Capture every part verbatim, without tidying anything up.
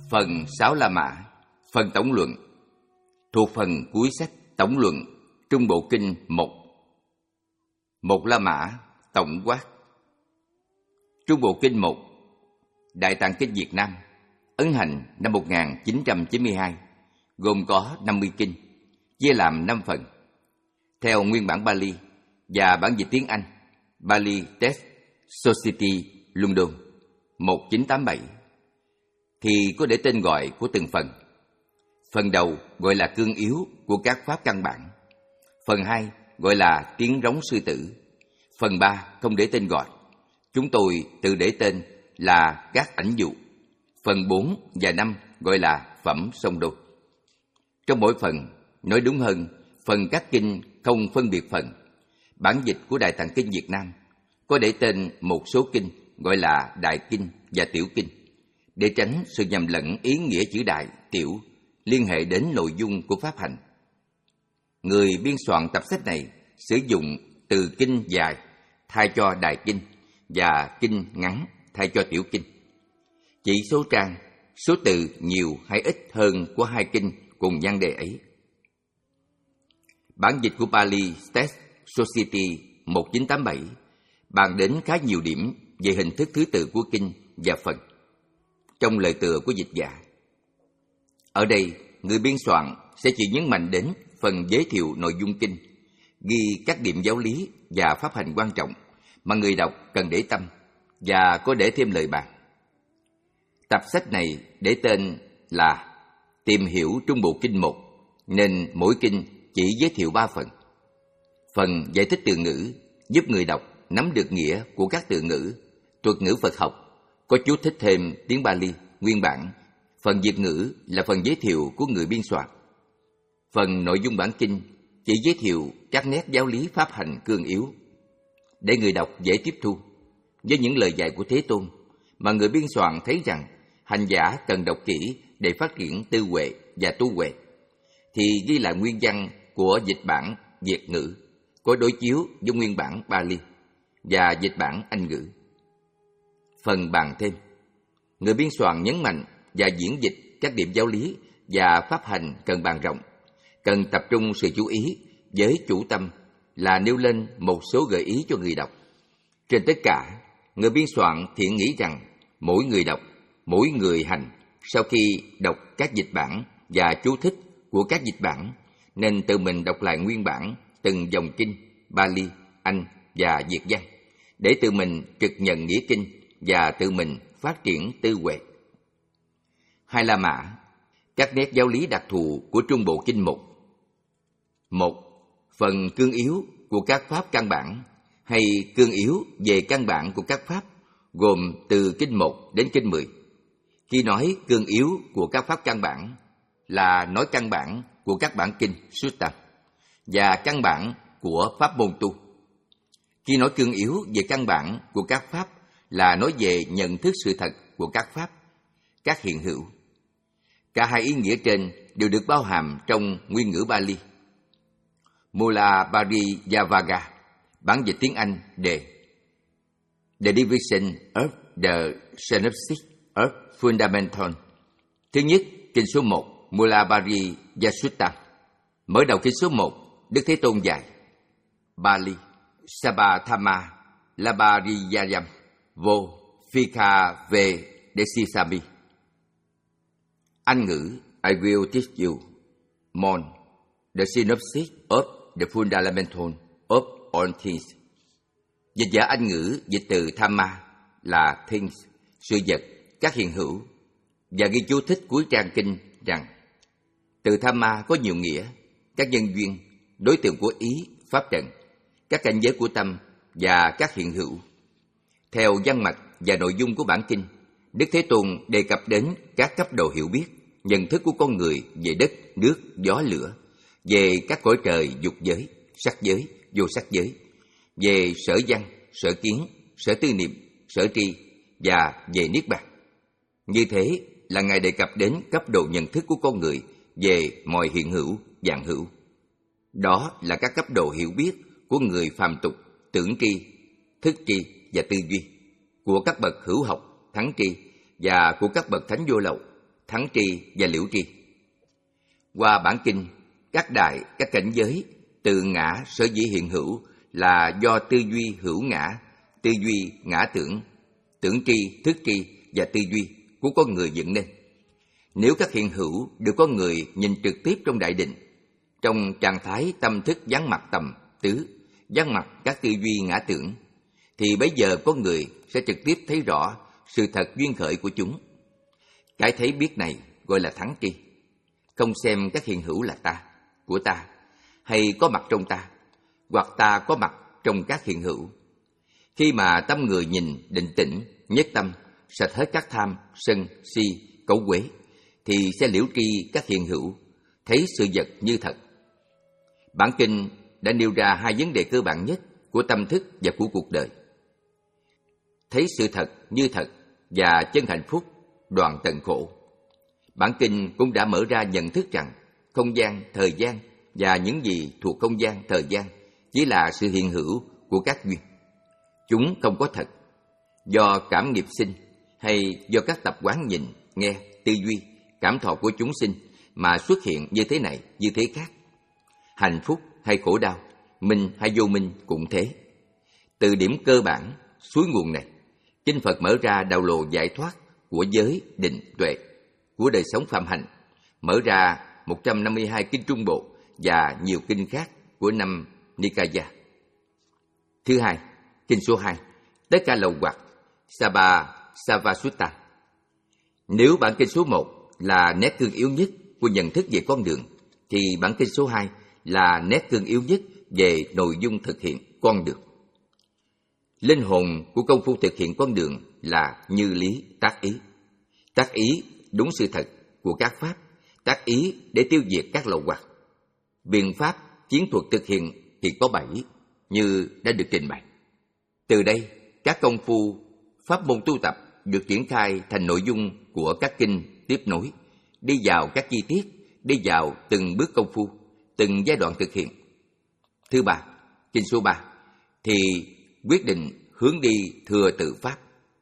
Phần Sáu La Mã, phần tổng luận, thuộc phần cuối sách tổng luận Trung Bộ Kinh một. Một La Mã, tổng quát. Trung Bộ Kinh một, Đại Tạng Kinh Việt Nam, ấn hành năm một nghìn chín trăm chín mươi hai, gồm có năm mươi kinh, chia làm năm phần. Theo nguyên bản Bali và bản dịch tiếng Anh, Bali Text Society London một nghìn chín trăm tám mươi bảy, thì có để tên gọi của từng phần. Phần đầu gọi là cương yếu của các pháp căn bản. Phần hai gọi là tiếng rống sư tử. Phần ba không để tên gọi. Chúng tôi tự để tên là các ảnh dụ. Phần bốn và năm gọi là phẩm song đôi. Trong mỗi phần, nói đúng hơn, phần các kinh không phân biệt phần. Bản dịch của Đại Tạng Kinh Việt Nam có để tên một số kinh gọi là Đại Kinh và Tiểu Kinh, để tránh sự nhầm lẫn ý nghĩa chữ đại, tiểu liên hệ đến nội dung của pháp hành. Người biên soạn tập sách này sử dụng từ kinh dài thay cho Đại Kinh và kinh ngắn thay cho Tiểu Kinh. Chỉ số trang, số từ nhiều hay ít hơn của hai kinh cùng nhan đề ấy. Bản dịch của Bali Text Society một nghìn chín trăm tám mươi bảy bàn đến khá nhiều điểm về hình thức thứ tự của kinh và phần. Trong lời tựa của dịch giả, ở đây người biên soạn sẽ chỉ nhấn mạnh đến phần giới thiệu nội dung kinh, ghi các điểm giáo lý và pháp hành quan trọng mà người đọc cần để tâm, và có để thêm lời bàn. Tập sách này để tên là Tìm hiểu Trung Bộ Kinh một, nên mỗi kinh chỉ giới thiệu ba phần. Phần giải thích từ ngữ giúp người đọc nắm được nghĩa của các từ ngữ, thuật ngữ Phật học, có chú thích thêm tiếng Bali nguyên bản. Phần Việt ngữ là phần giới thiệu của người biên soạn. Phần nội dung bản kinh chỉ giới thiệu các nét giáo lý pháp hành cương yếu, để người đọc dễ tiếp thu. Với những lời dạy của Thế Tôn mà người biên soạn thấy rằng hành giả cần đọc kỹ để phát triển tư huệ và tu huệ, thì ghi lại nguyên văn của dịch bản Việt ngữ có đối chiếu với nguyên bản Bali và dịch bản Anh ngữ. Phần bàn thêm, người biên soạn nhấn mạnh và diễn dịch các điểm giáo lý và pháp hành cần bàn rộng, cần tập trung sự chú ý với chủ tâm là nêu lên một số gợi ý cho người đọc. Trên tất cả, người biên soạn thiện nghĩ rằng mỗi người đọc, mỗi người hành sau khi đọc các dịch bản và chú thích của các dịch bản nên tự mình đọc lại nguyên bản từng dòng kinh Bali, Anh và Việt văn, để tự mình trực nhận nghĩa kinh và tự mình phát triển tư huệ. Hai La Mã, các nét giáo lý đặc thù của Trung Bộ Kinh một. Một, phần cương yếu của các pháp căn bản hay cương yếu về căn bản của các pháp, gồm từ kinh một đến kinh mười. Khi nói cương yếu của các pháp căn bản là nói căn bản của các bản kinh Sutta và căn bản của pháp môn tu. Khi nói cương yếu về căn bản của các pháp là nói về nhận thức sự thật của các pháp, các hiện hữu. Cả hai ý nghĩa trên đều được bao hàm trong nguyên ngữ Bali. Mula Pariyavaga, bản dịch tiếng Anh đề The Division of the Synopsis of Fundamental. Thứ nhất, kinh số một, Mula Pariyasutta. Mở đầu kinh số một, Đức Thế Tôn dạy Bali Sabatthama Labariyayam Vô Phika Ve Desisami. Anh ngữ, I will teach you more the synopsis of the fundamental of all things. Dịch giả Anh ngữ dịch từ Thamma là things, sự vật, các hiện hữu, và ghi chú thích cuối trang kinh rằng từ Thamma có nhiều nghĩa, các nhân duyên, đối tượng của ý, pháp trần, các cảnh giới của tâm và các hiện hữu. Theo văn mạch và nội dung của bản kinh, Đức Thế Tôn đề cập đến các cấp độ hiểu biết, nhận thức của con người về đất, nước, gió, lửa, về các cõi trời dục giới, sắc giới, vô sắc giới, về sở văn, sở kiến, sở tư niệm, sở tri và về niết bàn. Như thế là Ngài đề cập đến cấp độ nhận thức của con người về mọi hiện hữu, vạn hữu. Đó là các cấp độ hiểu biết của người phàm tục, tưởng tri, thức tri và tư duy, của các bậc hữu học, thắng tri và của các bậc thánh vô lậu, Thắng tri và liễu tri. Qua bản kinh, các đại, các cảnh giới, từ ngã sở dĩ hiện hữu là do tư duy hữu ngã, tư duy ngã tưởng, tưởng tri, thức tri và tư duy của con người dựng nên. Nếu các hiện hữu được con người nhìn trực tiếp trong đại định, trong trạng thái tâm thức vắng mặt tầm tứ, vắng mặt các tư duy ngã tưởng, thì bấy giờ con người sẽ trực tiếp thấy rõ sự thật duyên khởi của chúng. Cái thấy biết này gọi là thắng tri. Không xem các hiện hữu là ta, của ta, hay có mặt trong ta, hoặc ta có mặt trong các hiện hữu. Khi mà tâm người nhìn định tĩnh, nhất tâm, sạch hết các tham, sân, si, cấu uế, thì sẽ liễu tri các hiện hữu, thấy sự vật như thật. Bản kinh đã nêu ra hai vấn đề cơ bản nhất của tâm thức và của cuộc đời. Thấy sự thật như thật và chân hạnh phúc, đoạn tận khổ. Bản kinh cũng đã mở ra nhận thức rằng không gian, thời gian và những gì thuộc không gian, thời gian chỉ là sự hiện hữu của các duyên. Chúng không có thật. Do cảm nghiệp sinh hay do các tập quán nhìn, nghe, tư duy, cảm thọ của chúng sinh mà xuất hiện như thế này, như thế khác. Hạnh phúc hay khổ đau, minh hay vô minh cũng thế. Từ điểm cơ bản, suối nguồn này, Kinh Phật mở ra đạo lộ giải thoát của giới, định, tuệ, của đời sống phạm hạnh, mở ra một trăm năm mươi hai kinh Trung Bộ và nhiều kinh khác của năm Nikaya. Thứ hai, kinh số hai, tất cả lậu hoặc, Sabha Savasutta. Nếu bản kinh số một là nét cương yếu nhất của nhận thức về con đường, thì bản kinh số hai là nét cương yếu nhất về nội dung thực hiện con đường. Linh hồn của công phu thực hiện con đường là như lý tác ý. Tác ý đúng sự thật của các pháp, tác ý để tiêu diệt các lậu hoặc. Biện pháp, chiến thuật thực hiện thì có bảy, như đã được trình bày. Từ đây, các công phu, pháp môn tu tập được triển khai thành nội dung của các kinh tiếp nối, đi vào các chi tiết, đi vào từng bước công phu, từng giai đoạn thực hiện. Thứ ba, kinh số ba, thì quyết định hướng đi thừa tự pháp.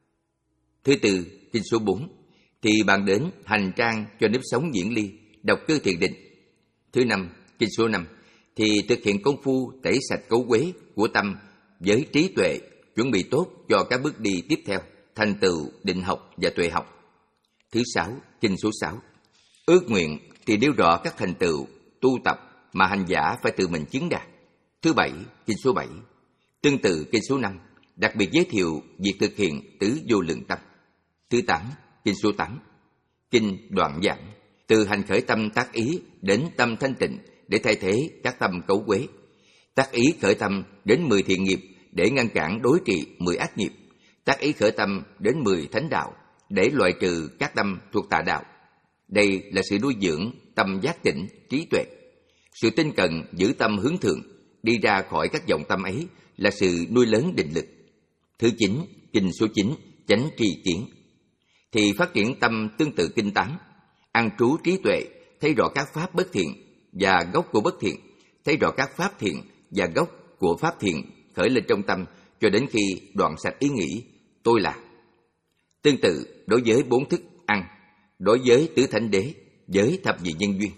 Thứ tư, kinh số bốn, thì bạn đến hành trang cho nếp sống diễn ly, độc cư thiền định. Thứ năm, kinh số năm, thì thực hiện công phu tẩy sạch cấu uế của tâm với trí tuệ, chuẩn bị tốt cho các bước đi tiếp theo, thành tựu định học và tuệ học. Thứ sáu, kinh số sáu, ước nguyện thì nêu rõ các thành tựu tu tập mà hành giả phải tự mình chứng đạt. Thứ bảy, kinh số bảy, tương tự kinh số năm, đặc biệt giới thiệu việc thực hiện tứ vô lượng tâm. Thứ tám, kinh số tám, kinh đoạn giảng, từ hành khởi tâm tác ý đến tâm thanh tịnh để thay thế các tâm cấu uế. Tác ý khởi tâm đến mười thiện nghiệp để ngăn cản đối trị mười ác nghiệp. Tác ý khởi tâm đến mười thánh đạo để loại trừ các tâm thuộc tà đạo. Đây là sự nuôi dưỡng tâm giác tỉnh, trí tuệ. Sự tinh cần giữ tâm hướng thượng, đi ra khỏi các vọng tâm ấy là sự nuôi lớn định lực. Thứ chín, kinh số chín, chánh tri kiến, thì phát triển tâm tương tự kinh tám, an trú trí tuệ, thấy rõ các pháp bất thiện và gốc của bất thiện, thấy rõ các pháp thiện và gốc của pháp thiện khởi lên trong tâm cho đến khi đoạn sạch ý nghĩ tôi là. Tương tự đối với bốn thức ăn, đối với tứ thánh đế, với thập nhị nhân duyên.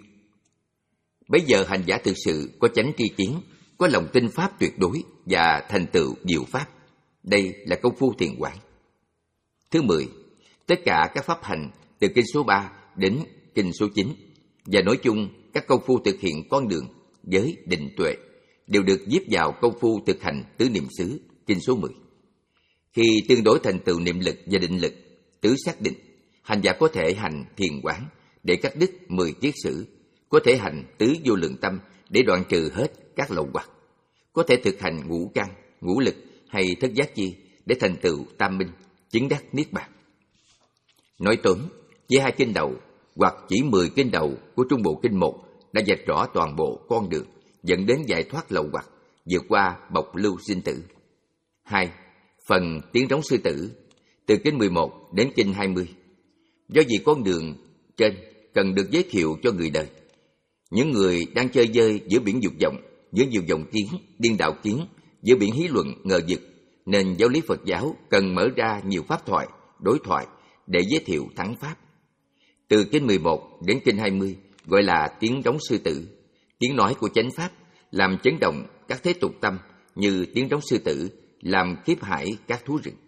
Bây giờ hành giả thực sự có chánh tri kiến, có lòng tin pháp tuyệt đối và thành tựu diệu pháp. Đây là công phu thiền quán. Thứ mười, tất cả các pháp hành từ kinh số ba đến kinh số chín và nói chung các công phu thực hiện con đường với định tuệ đều được giếp vào công phu thực hành tứ niệm xứ kinh số mười. Khi tương đối thành tựu niệm lực và định lực, tứ xác định, hành giả có thể hành thiền quán để cắt đứt mười kiết sử, có thể hành tứ vô lượng tâm để đoạn trừ hết các lậu hoặc, có thể thực hành ngũ căn, ngũ lực hay thất giác chi để thành tựu tam minh, chứng đắc niết bàn. Nói tóm, chỉ hai kinh đầu hoặc chỉ mười kinh đầu của Trung Bộ Kinh một đã vạch rõ toàn bộ con đường dẫn đến giải thoát lậu hoặc, vượt qua bọc lưu sinh tử. Hai, phần tiếng trống sư tử từ kinh mười một đến kinh hai mươi. Do vì con đường trên cần được giới thiệu cho người đời, những người đang chơi dơi giữa biển dục vọng, giữa nhiều vọng kiến, điên đạo kiến, giữa biển hí luận ngờ vực, nên giáo lý Phật giáo cần mở ra nhiều pháp thoại, đối thoại để giới thiệu thắng pháp. Từ kinh mười một đến kinh hai mươi gọi là tiếng trống sư tử, tiếng nói của chánh pháp, làm chấn động các thế tục tâm như tiếng trống sư tử, làm khiếp hãi các thú rừng.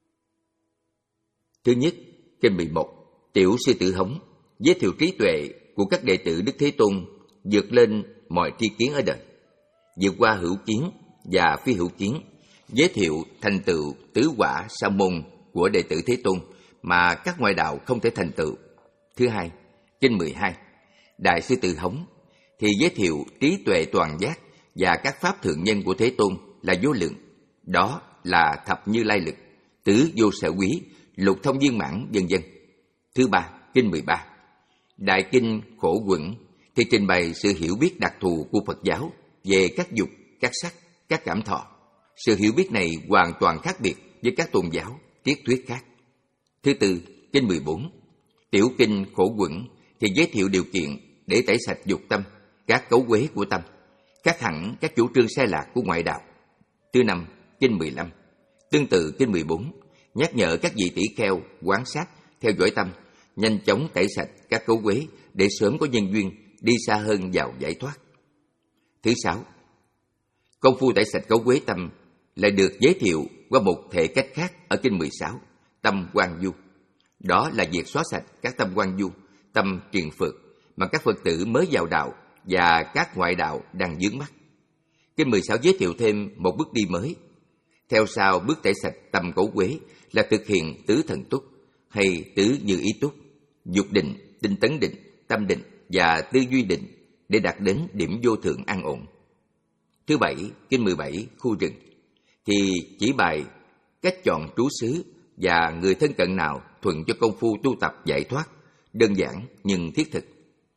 Thứ nhất, kinh mười một, tiểu sư tử hống, giới thiệu trí tuệ của các đệ tử Đức Thế Tôn vượt lên mọi tri kiến ở đời, vượt qua hữu kiến và phi hữu kiến, giới thiệu thành tựu tứ quả sa môn của đệ tử Thế Tôn mà các ngoại đạo không thể thành tựu. Thứ hai, kinh mười hai, đại sư tử hống, thì giới thiệu trí tuệ toàn giác và các pháp thượng nhân của Thế Tôn là vô lượng. Đó là thập như lai lực, tứ vô sở quý, lục thông viên mãn, vân vân. Thứ ba, kinh mười ba, đại kinh khổ quẩn, thì trình bày sự hiểu biết đặc thù của Phật giáo về các dục, các sắc, các cảm thọ. Sự hiểu biết này hoàn toàn khác biệt với các tôn giáo, triết thuyết khác. Thứ tư, kinh mười bốn, tiểu kinh khổ quẩn, thì giới thiệu điều kiện để tẩy sạch dục tâm, các cấu uế của tâm, khác hẳn các chủ trương sai lạc của ngoại đạo. Thứ năm, kinh mười lăm, tương tự kinh mười bốn, nhắc nhở các vị tỷ kheo quan sát, theo dõi tâm, nhanh chóng tẩy sạch các cấu uế để sớm có nhân duyên đi xa hơn vào giải thoát. Thứ sáu, công phu tẩy sạch cấu uế tâm lại được giới thiệu qua một thể cách khác ở kinh mười sáu, tâm quan du. Đó là việc xóa sạch các tâm quan du, tâm triền phượt mà các Phật tử mới vào đạo và các ngoại đạo đang vướng mắc. Kinh mười sáu giới thiệu thêm một bước đi mới. Theo sau bước tẩy sạch tâm cấu uế là thực hiện tứ thần túc hay tứ như ý túc, dục định, tinh tấn định, tâm định và tư duy định để đạt đến điểm vô thượng an ổn. Thứ bảy, kinh mười bảy, khu rừng, thì chỉ bài cách chọn trú xứ và người thân cận nào thuận cho công phu tu tập giải thoát, đơn giản nhưng thiết thực.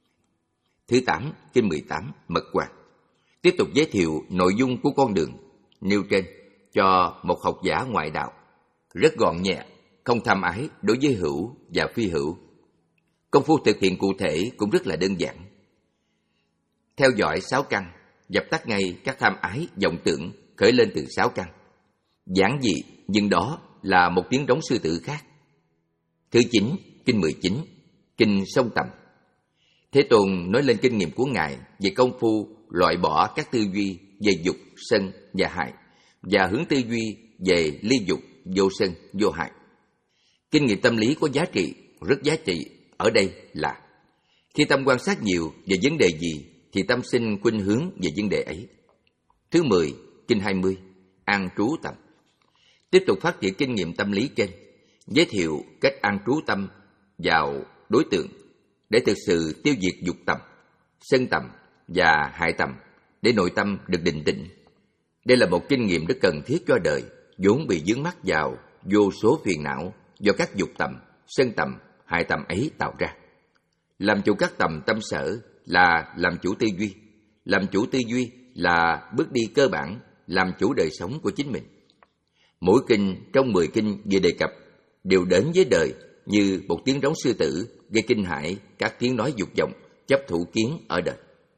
Thứ tám, kinh mười tám, mật hoạt, tiếp tục giới thiệu nội dung của con đường nêu trên cho một học giả ngoại đạo, rất gọn nhẹ, không tham ái đối với hữu và phi hữu. Công phu thực hiện cụ thể cũng rất là đơn giản. Theo dõi sáu căn, dập tắt ngay các tham ái vọng tưởng khởi lên từ sáu căn. Giản dị nhưng đó là một tiếng trống sư tử khác. Thứ chín, kinh mười chín, kinh sông tầm. Thế Tôn nói lên kinh nghiệm của Ngài về công phu loại bỏ các tư duy về dục, sân và hại và hướng tư duy về ly dục, vô sân, vô hại. Kinh nghiệm tâm lý có giá trị, rất giá trị ở đây là khi tâm quan sát nhiều về vấn đề gì thì tâm sinh khuynh hướng về vấn đề ấy. Thứ mười, kinh hai mươi, an trú tâm. Tiếp tục phát triển kinh nghiệm tâm lý trên, giới thiệu cách an trú tâm vào đối tượng để thực sự tiêu diệt dục tầm, sân tầm và hại tầm để nội tâm được định tĩnh. Đây là một kinh nghiệm rất cần thiết cho đời vốn bị vướng mắc vào vô số phiền não do các dục tầm, sân tầm, hại tầm ấy tạo ra. Làm chủ các tầm tâm sở là làm chủ tư duy. Làm chủ tư duy là bước đi cơ bản làm chủ đời sống của chính mình. Mỗi kinh trong mười kinh vừa đề cập đều đến với đời như một tiếng trống sư tử gây kinh hãi các tiếng nói dục vọng, chấp thủ kiến ở đời.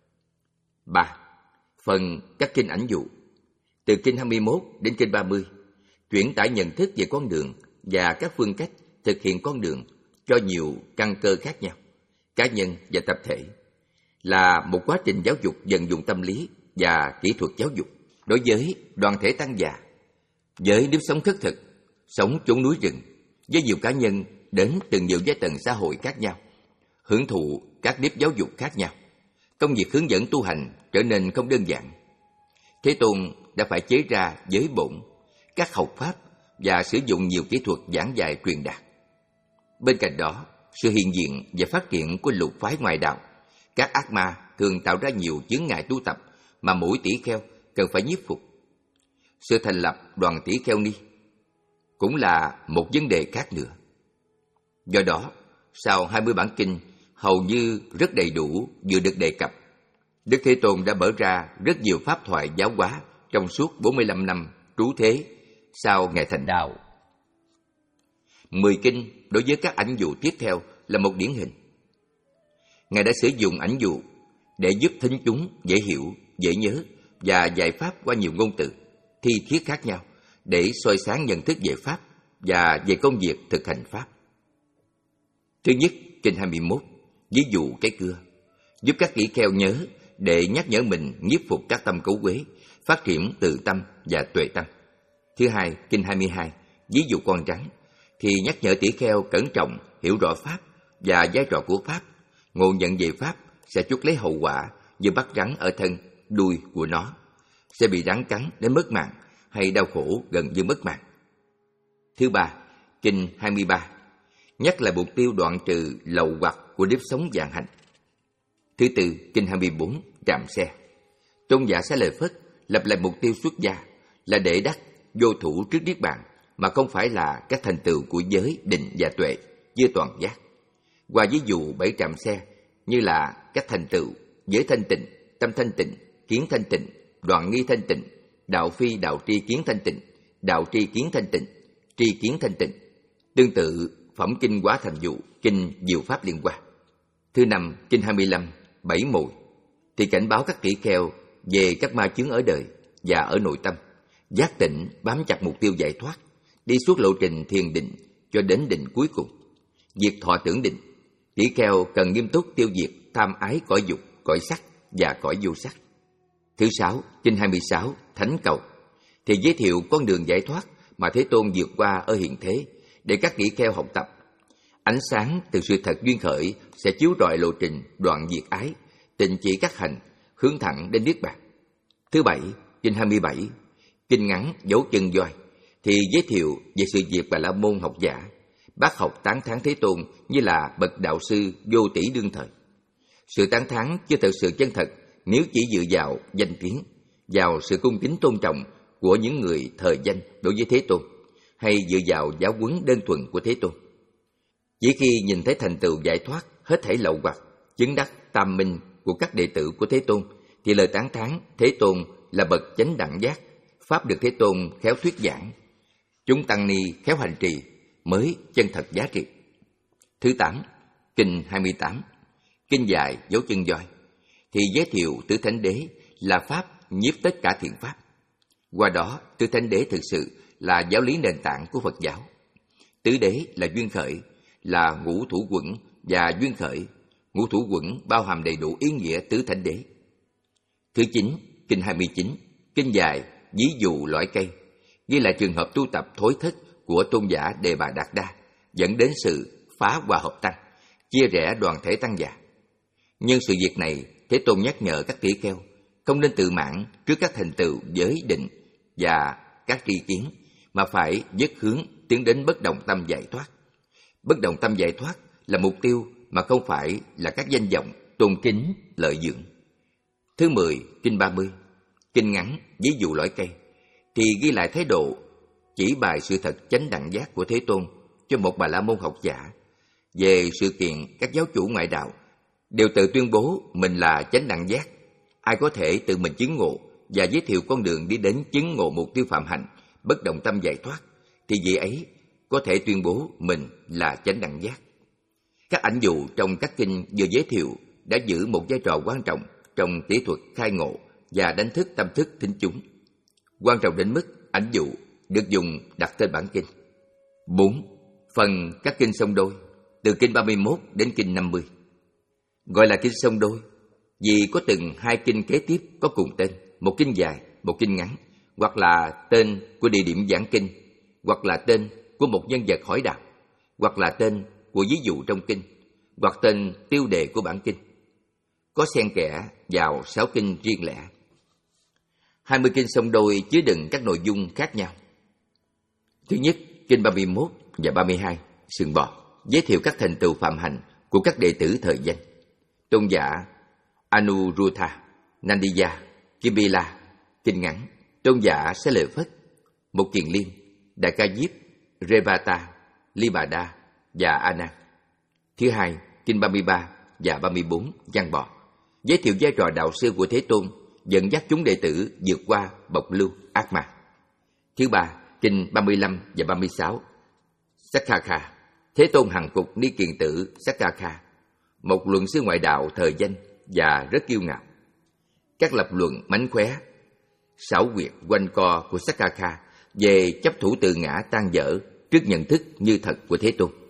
ba. Phần các kinh ảnh dụ. Từ kinh hai mươi mốt đến kinh ba mươi, chuyển tải nhận thức về con đường và các phương cách thực hiện con đường cho nhiều căn cơ khác nhau, cá nhân và tập thể, là một quá trình giáo dục vận dụng tâm lý và kỹ thuật giáo dục đối với đoàn thể tăng già, với nếp sống khất thực, sống chốn núi rừng, với nhiều cá nhân đến từ nhiều giai tầng xã hội khác nhau, hưởng thụ các nếp giáo dục khác nhau. Công việc hướng dẫn tu hành trở nên không đơn giản. Thế Tôn đã phải chế ra giới bổn, các học pháp và sử dụng nhiều kỹ thuật giảng dạy truyền đạt. Bên cạnh đó, sự hiện diện và phát triển của lục phái ngoại đạo, các ác ma thường tạo ra nhiều chướng ngại tu tập mà mỗi tỷ kheo cần phải nhiếp phục. Sự thành lập đoàn tỷ kheo ni cũng là một vấn đề khác nữa. Do đó, sau hai mươi bản kinh hầu như rất đầy đủ vừa được đề cập, Đức Thế Tôn đã mở ra rất nhiều pháp thoại giáo hóa trong suốt bốn mươi lăm năm trú thế sau Ngài thành đạo. Mười kinh đối với các ảnh dụ tiếp theo là một điển hình. Ngài đã sử dụng ảnh dụ để giúp thính chúng dễ hiểu, dễ nhớ và giải pháp qua nhiều ngôn từ, thi thiết khác nhau để soi sáng nhận thức về pháp và về công việc thực hành pháp. Thứ nhất, kinh hai mươi mốt, ví dụ cái cưa, giúp các tỷ kheo nhớ để nhắc nhở mình nhiếp phục các tâm cấu uế, phát triển từ tâm và tuệ tâm. Thứ hai, kinh hai mươi hai, ví dụ con rắn, thì nhắc nhở tỷ kheo cẩn trọng hiểu rõ pháp và vai trò của pháp, ngộ nhận về pháp sẽ chuốc lấy hậu quả như bắt rắn ở thân, đuôi của nó, sẽ bị rắn cắn đến mất mạng hay đau khổ gần như mất mạng. Thứ ba, kinh hai mươi ba, nhắc lại mục tiêu đoạn trừ lậu hoặc của nếp sống vạn hành. Thứ tư, kinh hai mươi bốn, trạm xe. Tôn giả Xá Lợi Phất lập lại mục tiêu xuất gia là để đắc vô thủ trước niết bàn, mà không phải là các thành tựu của giới, định và tuệ như toàn giác. Qua ví dụ bảy trạm xe như là các thành tựu giới thanh tịnh, tâm thanh tịnh, kiến thanh tịnh, đoạn nghi thanh tịnh, đạo phi đạo tri kiến thanh tịnh, đạo tri kiến thanh tịnh, tri kiến thanh tịnh. Tương tự phẩm kinh Quá Thành Dụ, kinh Diệu Pháp Liên Hoa. Thứ năm, kinh hai mươi lăm, bảy mùi, thì cảnh báo các tỷ kheo về các ma chướng ở đời và ở nội tâm, giác tỉnh bám chặt mục tiêu giải thoát, đi suốt lộ trình thiền định cho đến định cuối cùng, diệt thọ tưởng định. Tỷ kheo cần nghiêm túc tiêu diệt tham ái cõi dục, cõi sắc và cõi vô sắc. Thứ sáu, kinh hai mươi sáu, thánh cầu, thì giới thiệu con đường giải thoát mà Thế Tôn vượt qua ở hiện thế để các tỷ kheo học tập. Ánh sáng từ sự thật duyên khởi sẽ chiếu rọi lộ trình đoạn diệt ái, tịnh chỉ các hành, hướng thẳng đến niết bàn. Thứ bảy, kinh hai mươi bảy, kinh ngắn dấu chân voi, thì giới thiệu về sự việc Bà La Môn học giả, bác học tán thán Thế Tôn như là bậc đạo sư vô tỷ đương thời. Sự tán thán chưa thật sự chân thật nếu chỉ dựa vào danh tiếng, vào sự cung kính tôn trọng của những người thời danh đối với Thế Tôn, hay dựa vào giáo huấn đơn thuần của Thế Tôn. Chỉ khi nhìn thấy thành tựu giải thoát hết thảy lậu hoặc, chứng đắc tam minh của các đệ tử của Thế Tôn, thì lời tán thán Thế Tôn là bậc chánh đẳng giác, pháp được Thế Tôn khéo thuyết giảng, chúng tăng ni khéo hành trì mới chân thật giá trị. Thứ tám, kinh hai mươi tám, kinh dài dấu chân voi, thì giới thiệu Tứ Thánh Đế là pháp nhiếp tất cả thiện pháp. Qua đó, Tứ Thánh Đế thực sự là giáo lý nền tảng của Phật giáo. Tứ Đế là duyên khởi, là ngũ thủ quẩn và duyên khởi. Ngũ thủ quẩn bao hàm đầy đủ ý nghĩa Tứ Thánh Đế. Thứ chín, kinh hai mươi chín, kinh dài ví dụ loại cây, ghi lại trường hợp tu tập thối thất của tôn giả Đề Bà Đạt Đa, dẫn đến sự phá hòa hợp tăng, chia rẽ đoàn thể tăng già. Nhưng sự việc này, Thế Tôn nhắc nhở các tỷ kheo không nên tự mãn trước các thành tựu giới định và các tri kiến, mà phải dứt hướng tiến đến bất động tâm giải thoát. Bất động tâm giải thoát là mục tiêu mà không phải là các danh vọng, tôn kính, lợi dưỡng. Thứ mười, kinh ba mươi, kinh ngắn ví dụ loại cây, thì ghi lại thái độ chỉ bài sự thật chánh đẳng giác của Thế Tôn cho một Bà La Môn học giả. Về sự kiện các giáo chủ ngoại đạo đều tự tuyên bố mình là chánh đẳng giác, ai có thể tự mình chứng ngộ và giới thiệu con đường đi đến chứng ngộ mục tiêu phạm hạnh, bất động tâm giải thoát, thì vị ấy có thể tuyên bố mình là chánh đẳng giác. Các ảnh dụ trong các kinh vừa giới thiệu đã giữ một vai trò quan trọng trong kỹ thuật khai ngộ và đánh thức tâm thức thính chúng. Quan trọng đến mức ảnh dụ được dùng đặt tên bản kinh. Bốn. Phần các kinh song đôi, từ kinh ba mươi mốt đến kinh năm mươi. Gọi là kinh song đôi vì có từng hai kinh kế tiếp có cùng tên, một kinh dài, một kinh ngắn, hoặc là tên của địa điểm giảng kinh, hoặc là tên của một nhân vật hỏi đạo, hoặc là tên của ví dụ trong kinh, hoặc tên tiêu đề của bản kinh. Có xen kẽ vào sáu kinh riêng lẻ. Hai mươi kinh song đôi chứa đựng các nội dung khác nhau. Thứ nhất, kinh ba mươi mốt và ba mươi hai, sừng bò, giới thiệu các thành tựu phạm hạnh của các đệ tử thời danh. Tôn giả Anuruddha, Nandiya, Kipila, kinh ngắn. Tôn giả Xá Lợi Phất, Một Kiền Liên, Đại Ca Diếp, Revata, Ly Bà Đa và A Nan. Thứ hai, kinh ba mươi ba và ba mươi bốn, Giăng Bò, giới thiệu vai trò đạo sư của Thế Tôn, dẫn dắt chúng đệ tử vượt qua bộc lưu ác ma. Thứ ba, kinh ba mươi lăm và ba mươi sáu, Sakkakha, Thế Tôn hằng phục ni kiền tử Sakkakha, một luận sư ngoại đạo thời danh và rất kiêu ngạo. Các lập luận mánh khóe, xảo quyệt quanh co của Sakkakha về chấp thủ tự ngã tan dở trước nhận thức như thật của Thế Tôn.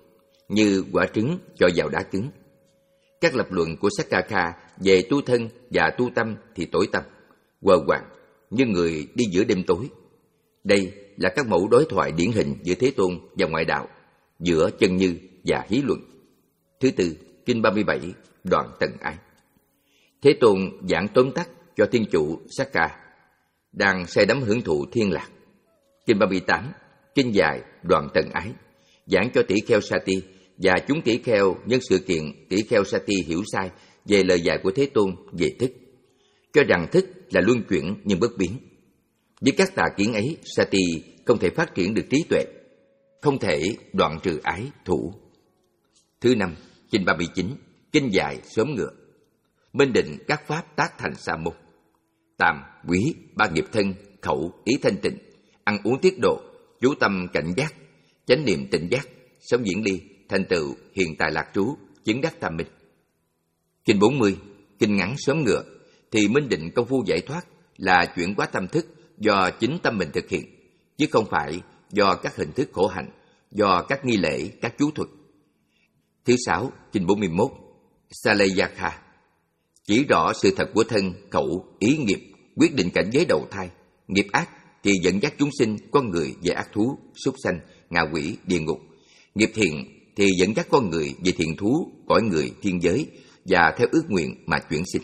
như quả trứng cho vào đá cứng. Các lập luận của Sakkakha về tu thân và tu tâm thì tối tăm, quờ quạng như người đi giữa đêm tối. Đây là các mẫu đối thoại điển hình giữa Thế Tôn và ngoại đạo, giữa chân như và hí luận. Thứ tư, Kinh ba mươi bảy, đoạn Tần Ái. Thế Tôn giảng tóm tắt cho thiên chủ Sakka đang say đắm hưởng thụ thiên lạc. Kinh ba mươi tám, Kinh dài, đoạn Tần Ái, giảng cho tỷ kheo Sati và chúng tỷ kheo nhân sự kiện tỷ kheo Sati hiểu sai về lời dạy của Thế Tôn về thức, cho rằng thức là luân chuyển nhưng bất biến. Với các tà kiến ấy, Sati không thể phát triển được trí tuệ, không thể đoạn trừ ái thủ. Thứ năm, Kinh ba mươi chín, Kinh dài sớm ngựa, minh định các pháp tác thành sa môn. Tam, quý, ba nghiệp thân, khẩu, ý thanh tịnh, ăn uống tiết độ, chú tâm cảnh giác, chánh niệm tỉnh giác, sống diễn ly, thành tựu hiện tại lạc trú, chứng đắc tam minh. Kinh bốn mươi, Kinh ngắn sớm ngựa, thì minh định công phu giải thoát là chuyển hóa tâm thức do chính tâm mình thực hiện, chứ không phải do các hình thức khổ hạnh, do các nghi lễ, các chú thuật. Thứ sáu, Kinh bốn mươi mốt, Salayakha, chỉ rõ sự thật của thân, khẩu, ý nghiệp, quyết định cảnh giới đầu thai. Nghiệp ác thì dẫn dắt chúng sinh, con người về ác thú, súc sanh, ngạ quỷ, địa ngục. Nghiệp thiện thì dẫn dắt con người về thiện thú, cõi người, thiên giới và theo ước nguyện mà chuyển sinh.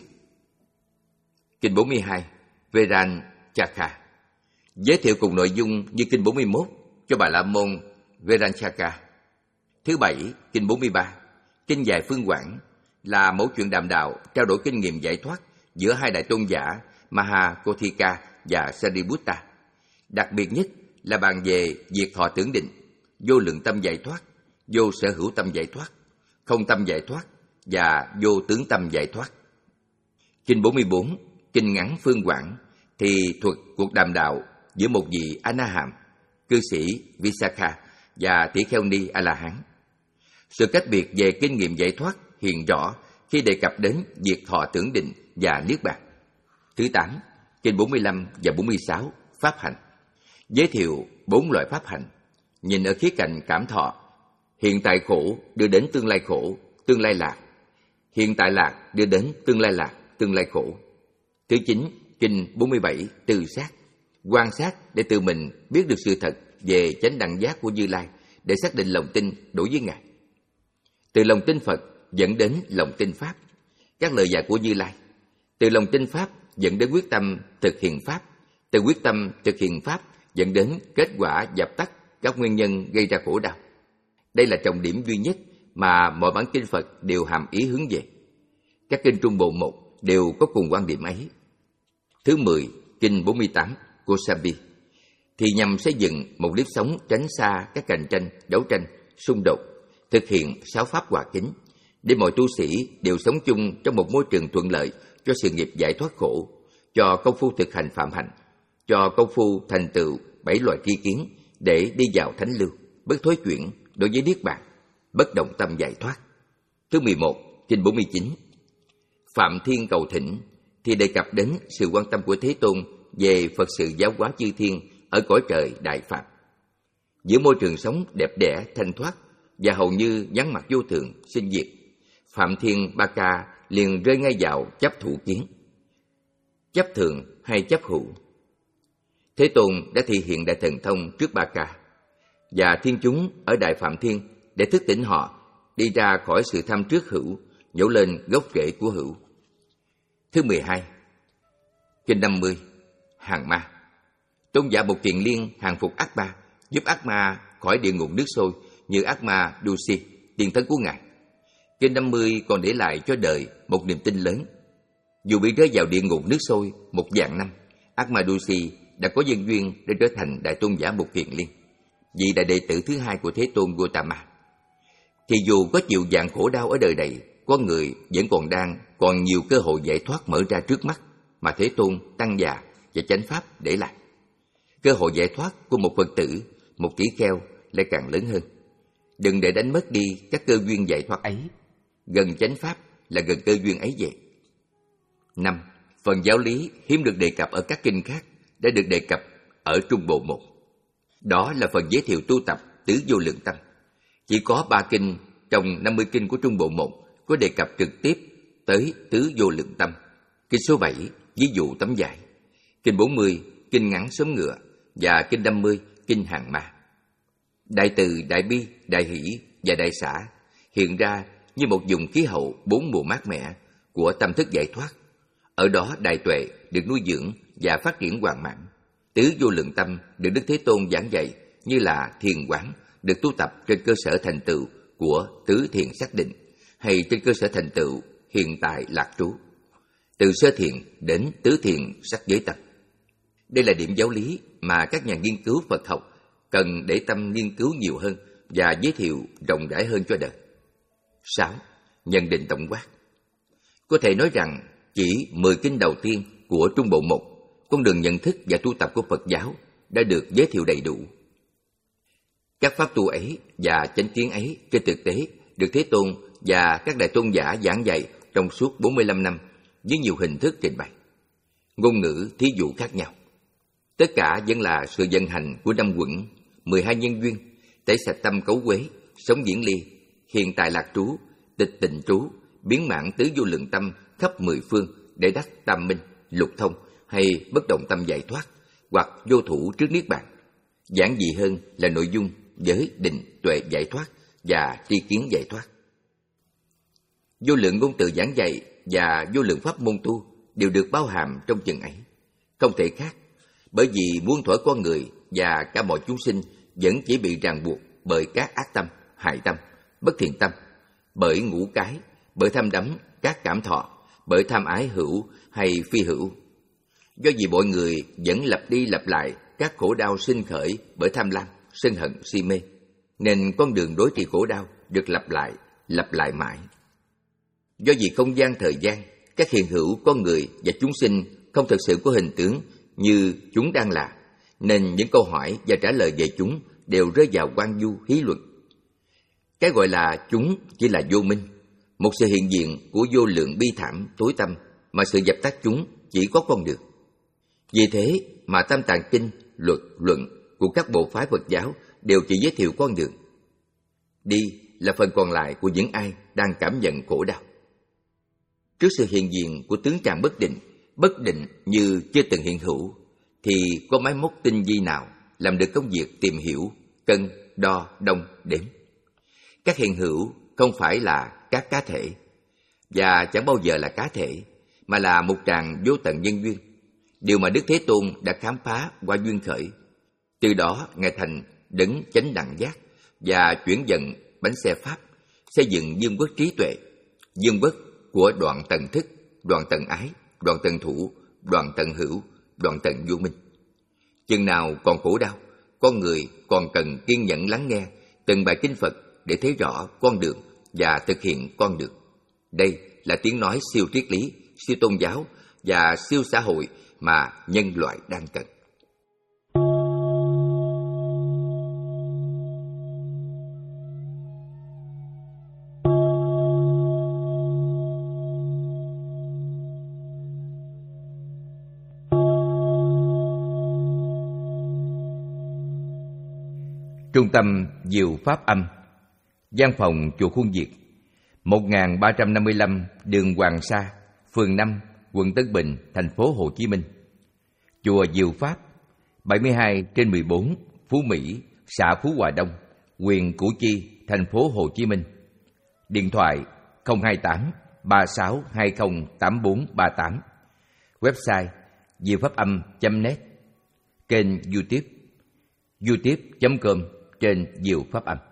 Kinh bốn mươi hai, Veranchaka, giới thiệu cùng nội dung như Kinh bốn mươi mốt cho Bà La Môn Veranchaka. Thứ bảy, Kinh bốn mươi ba, Kinh dài phương quảng, là mẫu chuyện đàm đạo trao đổi kinh nghiệm giải thoát giữa hai đại tôn giả Mahakothika và Sariputta. Đặc biệt nhất là bàn về diệt thọ tưởng định, vô lượng tâm giải thoát, vô sở hữu tâm giải thoát, không tâm giải thoát và vô tướng tâm giải thoát. Kinh bốn mươi bốn, Kinh ngắn phương quảng, thì thuật cuộc đàm đạo giữa một vị A-na-hàm, cư sĩ Visakha và tỷ kheo ni A-la-hán. Sự cách biệt về kinh nghiệm giải thoát hiện rõ khi đề cập đến diệt thọ tưởng định và niết bàn. Thứ tám, Kinh bốn mươi lăm và bốn mươi sáu, Pháp hành, giới thiệu bốn loại pháp hành, nhìn ở khía cạnh cảm thọ. Hiện tại khổ đưa đến tương lai khổ, tương lai lạc. Hiện tại lạc đưa đến tương lai lạc, tương lai khổ. Thứ chín, Kinh bốn mươi bảy, Từ sát, quan sát để tự mình biết được sự thật về chánh đẳng giác của Như Lai, để xác định lòng tin đối với Ngài. Từ lòng tin Phật dẫn đến lòng tin Pháp, các lời dạy của Như Lai. Từ lòng tin Pháp dẫn đến quyết tâm thực hiện Pháp. Từ quyết tâm thực hiện Pháp dẫn đến kết quả dập tắt các nguyên nhân gây ra khổ đau. Đây là trọng điểm duy nhất mà mọi bản kinh Phật đều hàm ý hướng về. Các kinh Trung Bộ một đều có cùng quan điểm ấy. Thứ mười, Kinh bốn mươi tám, Kosambi, thì nhằm xây dựng một nếp sống tránh xa các cạnh tranh, đấu tranh, xung đột, thực hiện sáu pháp hòa kính, để mọi tu sĩ đều sống chung trong một môi trường thuận lợi cho sự nghiệp giải thoát khổ, cho công phu thực hành phạm hạnh, cho công phu thành tựu bảy loại tri kiến để đi vào thánh lưu, bất thối chuyển đối với niết bàn, bất động tâm giải thoát. Thứ mười một, Kinh bốn mươi chín, Phạm Thiên cầu thỉnh, thì đề cập đến sự quan tâm của Thế Tôn về Phật sự giáo hóa chư thiên ở cõi trời Đại Phạm. Giữa môi trường sống đẹp đẽ, thanh thoát và hầu như vắng mặt vô thường, sinh diệt, Phạm Thiên Ba Ca liền rơi ngay vào chấp thủ kiến. Chấp thường hay chấp hữu? Thế Tôn đã thị hiện đại thần thông trước Ba Ca và thiên chúng ở Đại Phạm Thiên để thức tỉnh họ đi ra khỏi sự tham trước hữu, nhổ lên gốc rễ của hữu. Thứ mười hai, Kinh năm mươi, Hàng Ma. Tôn giả Bộc Kiền Liên hàng phục ác ma, giúp ác ma khỏi địa ngục nước sôi như ác ma Dusi, tiền thân của Ngài. Kinh năm mươi còn để lại cho đời một niềm tin lớn. Dù bị rơi vào địa ngục nước sôi một vạn năm, ác ma Dusi đã có nhân duyên để trở thành đại tôn giả Bộc Kiền Liên, vị đại đệ tử thứ hai của Thế Tôn Gautama. Thì dù có chịu vạn khổ đau ở đời này, con người vẫn còn đang còn nhiều cơ hội giải thoát mở ra trước mắt mà Thế Tôn, Tăng già và chánh pháp để lại. Cơ hội giải thoát của một Phật tử, một tỷ kheo lại càng lớn hơn. Đừng để đánh mất đi các cơ duyên giải thoát ấy. Gần chánh pháp là gần cơ duyên ấy vậy. Năm, phần giáo lý hiếm được đề cập ở các kinh khác đã được đề cập ở Trung Bộ một. Đó là phần giới thiệu tu tập tứ vô lượng tâm. Chỉ có ba kinh trong năm mươi kinh của Trung Bộ một có đề cập trực tiếp tới tứ vô lượng tâm. Kinh số bảy, ví dụ tấm vải. Kinh bốn mươi, kinh ngắn sớm ngựa. Và kinh năm mươi, kinh hàng ma. Đại từ, đại bi, đại hỷ và đại xả hiện ra như một vùng khí hậu bốn mùa mát mẻ của tâm thức giải thoát. Ở đó đại tuệ được nuôi dưỡng và phát triển hoàn mãn. Tứ vô lượng tâm được Đức Thế Tôn giảng dạy như là thiền quán, được tu tập trên cơ sở thành tựu của tứ thiền xác định hay trên cơ sở thành tựu hiện tại lạc trú, từ sơ thiền đến tứ thiền sắc giới tâm. Đây là điểm giáo lý mà các nhà nghiên cứu Phật học cần để tâm nghiên cứu nhiều hơn và giới thiệu rộng rãi hơn cho đời. Sáu. Nhận định tổng quát. Có thể nói rằng chỉ mười kinh đầu tiên của Trung Bộ một, con đường nhận thức và tu tập của Phật giáo đã được giới thiệu đầy đủ. Các pháp tu ấy và chánh kiến ấy trên thực tế được Thế Tôn và các đại tôn giả giảng dạy trong suốt bốn mươi lăm năm với nhiều hình thức trình bày, ngôn ngữ, thí dụ khác nhau. Tất cả vẫn là sự vận hành của năm quẩn, mười hai nhân duyên, tẩy sạch tâm cấu quế, sống diễn ly, hiện tại lạc trú, tịch tịnh trú, biến mãn tứ vô lượng tâm khắp mười phương để đắc tam minh, lục thông hay bất động tâm giải thoát hoặc vô thủ trước niết bàn. Giản dị hơn là nội dung giới, định, tuệ giải thoát và tri kiến giải thoát. Vô lượng ngôn từ giảng dạy và vô lượng pháp môn tu đều được bao hàm trong chừng ấy. Không thể khác, bởi vì muôn thuở con người và cả mọi chúng sinh vẫn chỉ bị ràng buộc bởi các ác tâm, hại tâm, bất thiện tâm, bởi ngũ cái, bởi tham đắm các cảm thọ, bởi tham ái hữu hay phi hữu. Do vì mọi người vẫn lặp đi lặp lại các khổ đau sinh khởi bởi tham lam, sân hận, si mê, nên con đường đối trị khổ đau được lặp lại, lặp lại mãi. Do vì không gian thời gian, các hiện hữu con người và chúng sinh không thực sự có hình tướng như chúng đang là, nên những câu hỏi và trả lời về chúng đều rơi vào quan du hí luận. Cái gọi là chúng chỉ là vô minh, một sự hiện diện của vô lượng bi thảm, tối tâm mà sự dập tắt chúng chỉ có con đường. Vì thế mà Tam Tạng Kinh, luật, luận của các bộ phái Phật giáo đều chỉ giới thiệu con đường. Đi là phần còn lại của những ai đang cảm nhận khổ đau. Trước sự hiện diện của tướng trạng bất định, bất định như chưa từng hiện hữu, thì có máy móc tinh vi nào làm được công việc tìm hiểu, cân, đo, đong, đếm. Các hiện hữu không phải là các cá thể, và chẳng bao giờ là cá thể, mà là một tràng vô tận nhân duyên, điều mà Đức Thế Tôn đã khám phá qua duyên khởi. Từ đó Ngài thành đấng chánh đẳng giác và chuyển dần bánh xe Pháp, xây dựng dương quốc trí tuệ, dương quốc của đoạn tầng thức, đoạn tầng ái, đoạn tầng thủ, đoạn tầng hữu, đoạn tầng vô minh. Chừng nào còn khổ đau, con người còn cần kiên nhẫn lắng nghe từng bài kinh Phật để thấy rõ con đường và thực hiện con đường. Đây là tiếng nói siêu triết lý, siêu tôn giáo và siêu xã hội mà nhân loại đang cần. Trung tâm Diệu Pháp Âm, văn phòng chùa Khuôn Việt, một nghìn ba trăm năm mươi lăm đường Hoàng Sa, phường năm, quận Tân Bình, thành phố Hồ Chí Minh. Chùa Diệu Pháp, bảy mươi hai trên mười bốn, Phú Mỹ, xã Phú Hòa Đông, huyện Củ Chi, thành phố Hồ Chí Minh. Điện thoại không hai tám ba sáu hai không tám bốn ba tám. Website diệu pháp âm chấm net. Kênh YouTube youtube chấm com trên Diệu Pháp Âm.